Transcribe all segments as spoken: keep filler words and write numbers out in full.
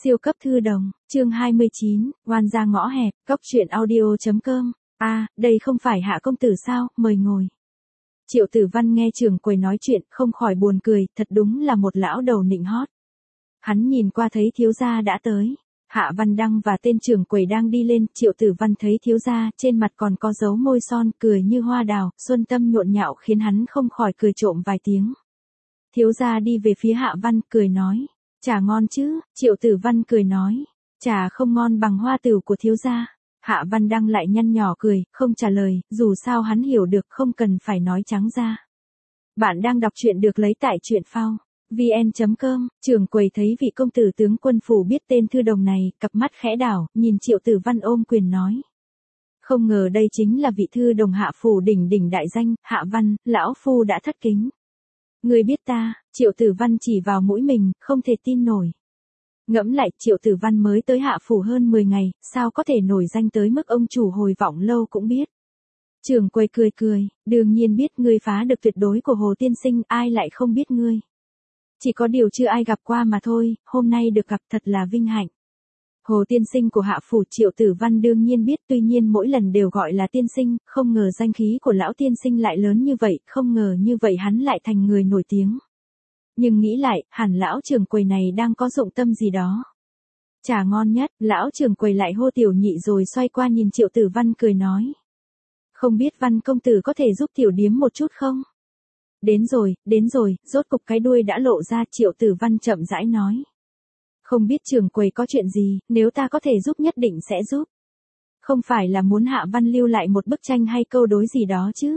Siêu cấp thư đồng, chương hai mươi chín, oan ra ngõ hẹp, cóc truyện audio chấm com. A, à, đây không phải Hạ công tử sao, mời ngồi. Triệu Tử Văn nghe trưởng quầy nói chuyện, không khỏi buồn cười, thật đúng là một lão đầu nịnh hót. Hắn nhìn qua thấy thiếu gia đã tới. Hạ Văn Đăng và tên trưởng quầy đang đi lên, Triệu Tử Văn thấy thiếu gia, trên mặt còn có dấu môi son, cười như hoa đào, xuân tâm nhộn nhạo khiến hắn không khỏi cười trộm vài tiếng. Thiếu gia đi về phía Hạ Văn, cười nói. Trà ngon chứ, Triệu Tử Văn cười nói. Trà không ngon bằng hoa tửu của thiếu gia. Hạ Văn Đăng lại nhăn nhỏ cười, không trả lời, dù sao hắn hiểu được không cần phải nói trắng ra. Bạn đang đọc truyện được lấy tại truyện phao. vn chấm com, trưởng quầy thấy vị công tử tướng quân phủ biết tên thư đồng này, cặp mắt khẽ đảo, nhìn Triệu Tử Văn ôm quyền nói. Không ngờ đây chính là vị thư đồng Hạ phủ đỉnh đỉnh đại danh, Hạ Văn, lão phu đã thất kính. Người biết ta, Triệu Tử Văn chỉ vào mũi mình, không thể tin nổi. Ngẫm lại, Triệu Tử Văn mới tới Hạ phủ hơn mười ngày, sao có thể nổi danh tới mức ông chủ hồi vọng lâu cũng biết. Trưởng quầy cười cười, đương nhiên biết ngươi phá được tuyệt đối của Hồ Tiên Sinh, ai lại không biết ngươi. Chỉ có điều chưa ai gặp qua mà thôi, hôm nay được gặp thật là vinh hạnh. Hồ Tiên Sinh của Hạ phủ Triệu Tử Văn đương nhiên biết, tuy nhiên mỗi lần đều gọi là tiên sinh, không ngờ danh khí của lão tiên sinh lại lớn như vậy, không ngờ như vậy hắn lại thành người nổi tiếng. Nhưng nghĩ lại, hẳn lão trưởng quầy này đang có dụng tâm gì đó. Trà ngon nhất, lão trưởng quầy lại hô tiểu nhị rồi xoay qua nhìn Triệu Tử Văn cười nói. Không biết Văn công tử có thể giúp tiểu điếm một chút không? Đến rồi, đến rồi, rốt cục cái đuôi đã lộ ra, Triệu Tử Văn chậm rãi nói. Không biết trưởng quầy có chuyện gì, nếu ta có thể giúp nhất định sẽ giúp. Không phải là muốn Hạ Văn lưu lại một bức tranh hay câu đối gì đó chứ?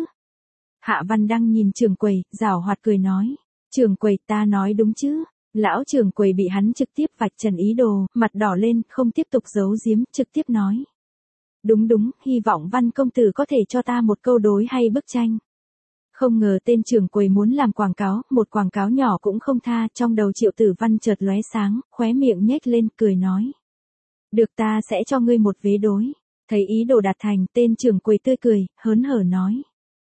Hạ Văn Đăng nhìn trưởng quầy, giảo hoạt cười nói. Trưởng quầy, ta nói đúng chứ? Lão trưởng quầy bị hắn trực tiếp vạch trần ý đồ, mặt đỏ lên, không tiếp tục giấu giếm, trực tiếp nói. Đúng đúng, hy vọng Văn công tử có thể cho ta một câu đối hay bức tranh. Không ngờ tên trưởng quầy muốn làm quảng cáo, một quảng cáo nhỏ cũng không tha, trong đầu Triệu Tử Văn chợt lóe sáng, khóe miệng nhếch lên, cười nói. Được, ta sẽ cho ngươi một vế đối. Thấy ý đồ đạt thành, tên trưởng quầy tươi cười, hớn hở nói.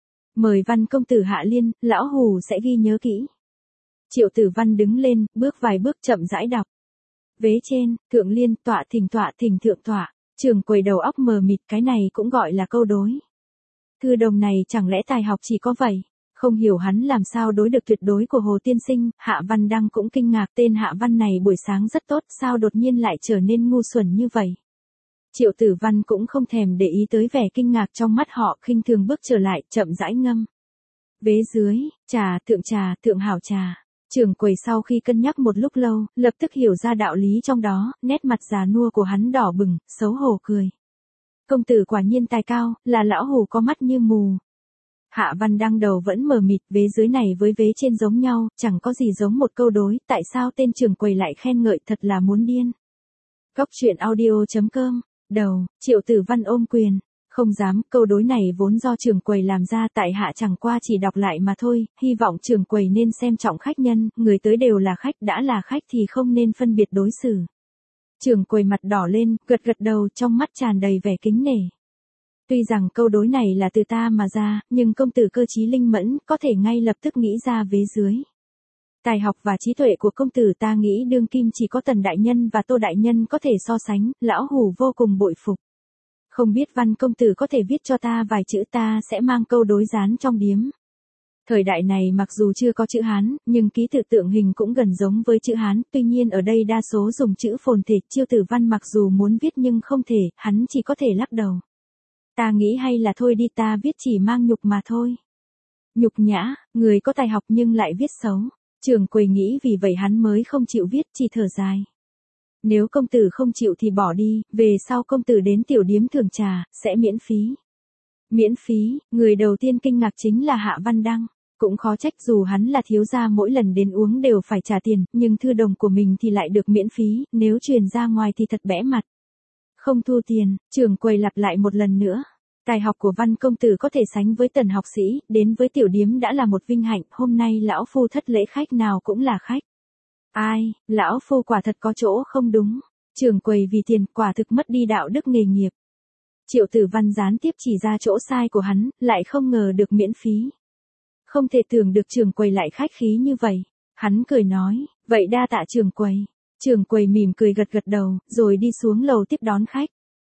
Mời Văn công tử hạ liên, lão hù sẽ ghi nhớ kỹ. Triệu Tử Văn đứng lên, bước vài bước chậm rãi đọc. Vế trên, thượng liên, tọa thỉnh tọa thỉnh thượng tọa, trưởng quầy đầu óc mờ mịt, cái này cũng gọi là câu đối. Thư đồng này chẳng lẽ tài học chỉ có vậy, không hiểu hắn làm sao đối được tuyệt đối của Hồ Tiên Sinh. Hạ Văn Đăng cũng kinh ngạc, tên Hạ Văn này buổi sáng rất tốt, sao đột nhiên lại trở nên ngu xuẩn như vậy. Triệu Tử Văn cũng không thèm để ý tới vẻ kinh ngạc trong mắt họ, khinh thường bước trở lại, chậm rãi ngâm. Vế dưới, trà, thượng trà, thượng hảo trà. Trưởng quầy sau khi cân nhắc một lúc lâu, lập tức hiểu ra đạo lý trong đó, nét mặt già nua của hắn đỏ bừng, xấu hổ cười. Công tử quả nhiên tài cao, là lão hù có mắt như mù. Hạ Văn Đăng đầu vẫn mờ mịt, vế dưới này với vế trên giống nhau, chẳng có gì giống một câu đối, tại sao tên trưởng quầy lại khen ngợi, thật là muốn điên. Cóc truyện audio chấm com, đầu, Triệu Tử Văn ôm quyền, không dám, câu đối này vốn do trưởng quầy làm ra, tại hạ chẳng qua chỉ đọc lại mà thôi, hy vọng trưởng quầy nên xem trọng khách nhân, người tới đều là khách, đã là khách thì không nên phân biệt đối xử. Trưởng quầy mặt đỏ lên, gật gật đầu, trong mắt tràn đầy vẻ kính nể. Tuy rằng câu đối này là từ ta mà ra, nhưng công tử cơ trí linh mẫn, có thể ngay lập tức nghĩ ra vế dưới. Tài học và trí tuệ của công tử ta nghĩ đương kim chỉ có Tần đại nhân và Tô đại nhân có thể so sánh, lão hù vô cùng bội phục. Không biết Văn công tử có thể viết cho ta vài chữ, ta sẽ mang câu đối dán trong điếm. Thời đại này mặc dù chưa có chữ Hán, nhưng ký tự tượng hình cũng gần giống với chữ Hán, tuy nhiên ở đây đa số dùng chữ phồn thể. Triệu Tử Văn mặc dù muốn viết nhưng không thể, hắn chỉ có thể lắc đầu. Ta nghĩ hay là thôi đi, ta viết chỉ mang nhục mà thôi. Nhục nhã, người có tài học nhưng lại viết xấu. Trưởng quầy nghĩ vì vậy hắn mới không chịu viết, chỉ thở dài. Nếu công tử không chịu thì bỏ đi, về sau công tử đến tiểu điếm thưởng trà, sẽ miễn phí. Miễn phí, người đầu tiên kinh ngạc chính là Hạ Văn Đăng. Cũng khó trách, dù hắn là thiếu gia mỗi lần đến uống đều phải trả tiền, nhưng thư đồng của mình thì lại được miễn phí, nếu truyền ra ngoài thì thật bẽ mặt. Không thu tiền, trưởng quầy lặp lại một lần nữa. Tài học của Văn công tử có thể sánh với Tần học sĩ, đến với tiểu điếm đã là một vinh hạnh, hôm nay lão phu thất lễ, khách nào cũng là khách. Ai, lão phu quả thật có chỗ không đúng. Trưởng quầy vì tiền quả thực mất đi đạo đức nghề nghiệp. Triệu Tử Văn gián tiếp chỉ ra chỗ sai của hắn, lại không ngờ được miễn phí. Không thể tưởng được trưởng quầy lại khách khí như vậy. Hắn cười nói, vậy đa tạ trưởng quầy. Trưởng quầy mỉm cười gật gật đầu, rồi đi xuống lầu tiếp đón khách.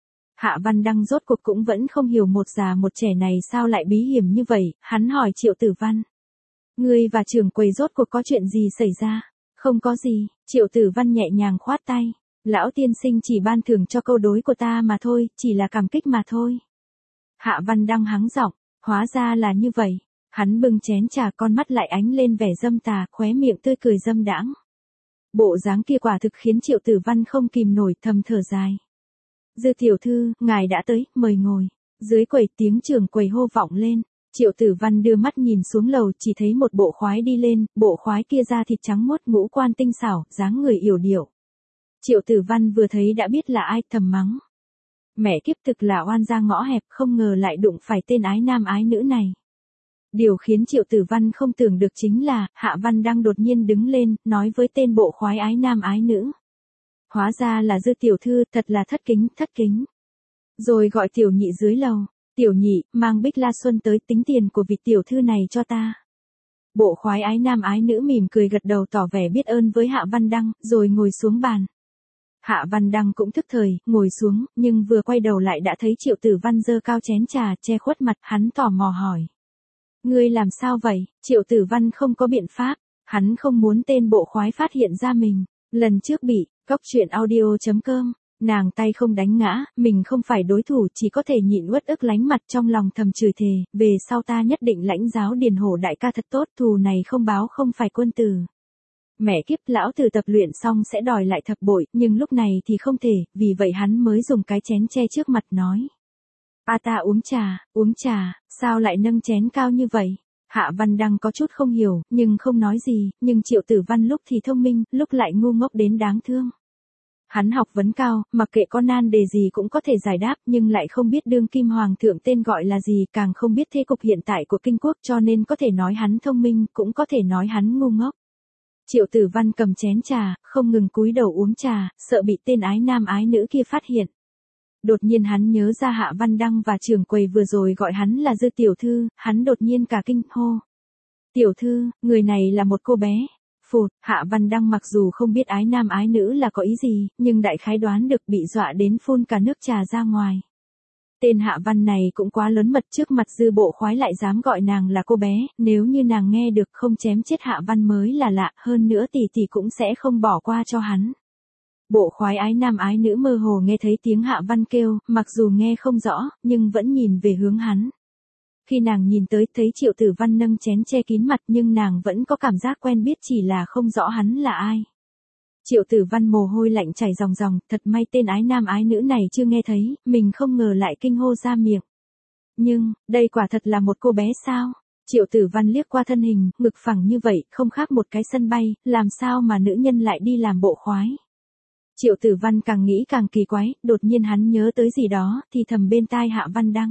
Hạ Văn Đăng rốt cuộc cũng vẫn không hiểu một già một trẻ này sao lại bí hiểm như vậy, hắn hỏi Triệu Tử Văn. Ngươi và trưởng quầy rốt cuộc có chuyện gì xảy ra? Không có gì, Triệu Tử Văn nhẹ nhàng khoát tay. Lão tiên sinh chỉ ban thưởng cho câu đối của ta mà thôi, chỉ là cảm kích mà thôi. Hạ Văn Đăng hắng giọng, hóa ra là như vậy. Hắn bưng chén trà, con mắt lại ánh lên vẻ dâm tà, khóe miệng tươi cười dâm đãng. Bộ dáng kia quả thực khiến Triệu Tử Văn không kìm nổi, thầm thở dài. Dư tiểu thư, ngài đã tới, mời ngồi. Dưới quầy tiếng trưởng quầy hô vọng lên. Triệu Tử Văn đưa mắt nhìn xuống lầu, chỉ thấy một bộ khoái đi lên, bộ khoái kia da thịt trắng muốt, ngũ quan tinh xảo, dáng người yểu điệu. Triệu Tử Văn vừa thấy đã biết là ai, thầm mắng. Mẹ kiếp, thực là oan gia ngõ hẹp, không ngờ lại đụng phải tên ái nam ái nữ này. Điều khiến Triệu Tử Văn không tưởng được chính là, Hạ Văn Đăng đột nhiên đứng lên, nói với tên bộ khoái ái nam ái nữ. Hóa ra là Dư tiểu thư, thật là thất kính, thất kính. Rồi gọi tiểu nhị dưới lầu. Tiểu nhị, mang Bích La Xuân tới, tính tiền của vị tiểu thư này cho ta. Bộ khoái ái nam ái nữ mỉm cười gật đầu tỏ vẻ biết ơn với Hạ Văn Đăng, rồi ngồi xuống bàn. Hạ Văn Đăng cũng thức thời, ngồi xuống, nhưng vừa quay đầu lại đã thấy Triệu Tử Văn giơ cao chén trà, che khuất mặt, hắn tò mò hỏi. Ngươi làm sao vậy? Triệu Tử Văn không có biện pháp, hắn không muốn tên bộ khoái phát hiện ra mình. Lần trước bị, cóc truyện audio chấm com, nàng tay không đánh ngã, mình không phải đối thủ, chỉ có thể nhịn uất ức lánh mặt, trong lòng thầm chửi thề, về sau ta nhất định lãnh giáo Điền Hổ đại ca thật tốt, thù này không báo không phải quân tử. Mẹ kiếp, lão tử tập luyện xong sẽ đòi lại thập bội, nhưng lúc này thì không thể, vì vậy hắn mới dùng cái chén che trước mặt nói. A ta uống trà, uống trà, sao lại nâng chén cao như vậy? Hạ Văn Đăng có chút không hiểu, nhưng không nói gì, nhưng Triệu Tử Văn lúc thì thông minh, lúc lại ngu ngốc đến đáng thương. Hắn học vấn cao, mặc kệ có nan đề gì cũng có thể giải đáp, nhưng lại không biết đương kim hoàng thượng tên gọi là gì, càng không biết thế cục hiện tại của kinh quốc, cho nên có thể nói hắn thông minh, cũng có thể nói hắn ngu ngốc. Triệu Tử Văn cầm chén trà, không ngừng cúi đầu uống trà, sợ bị tên ái nam ái nữ kia phát hiện. Đột nhiên hắn nhớ ra Hạ Văn Đăng và trưởng quầy vừa rồi gọi hắn là Dư tiểu thư, hắn đột nhiên cả kinh hô. Tiểu thư, người này là một cô bé. Phụt, Hạ Văn Đăng mặc dù không biết ái nam ái nữ là có ý gì, nhưng đại khái đoán được, bị dọa đến phun cả nước trà ra ngoài. Tên Hạ Văn này cũng quá lớn mật, trước mặt Dư bộ khoái lại dám gọi nàng là cô bé, nếu như nàng nghe được không chém chết Hạ Văn mới là lạ, hơn nữa tỷ tỷ cũng sẽ không bỏ qua cho hắn. Bộ khoái ái nam ái nữ mơ hồ nghe thấy tiếng Hạ Văn kêu, mặc dù nghe không rõ, nhưng vẫn nhìn về hướng hắn. Khi nàng nhìn tới, thấy Triệu Tử Văn nâng chén che kín mặt, nhưng nàng vẫn có cảm giác quen biết, chỉ là không rõ hắn là ai. Triệu Tử Văn mồ hôi lạnh chảy ròng ròng, thật may tên ái nam ái nữ này chưa nghe thấy, mình không ngờ lại kinh hô ra miệng. Nhưng, đây quả thật là một cô bé sao? Triệu Tử Văn liếc qua thân hình, ngực phẳng như vậy, không khác một cái sân bay, làm sao mà nữ nhân lại đi làm bộ khoái? Triệu Tử Văn càng nghĩ càng kỳ quái, đột nhiên hắn nhớ tới gì đó, thì thầm bên tai Hạ Văn Đăng.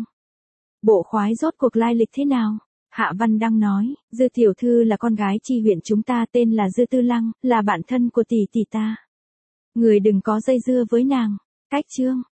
Bộ khoái rốt cuộc lai lịch thế nào? Hạ Văn Đăng nói, Dư tiểu thư là con gái chi huyện chúng ta, tên là Dư Tư Lăng, là bạn thân của tỷ tỷ ta. Người đừng có dây dưa với nàng. Cách chương.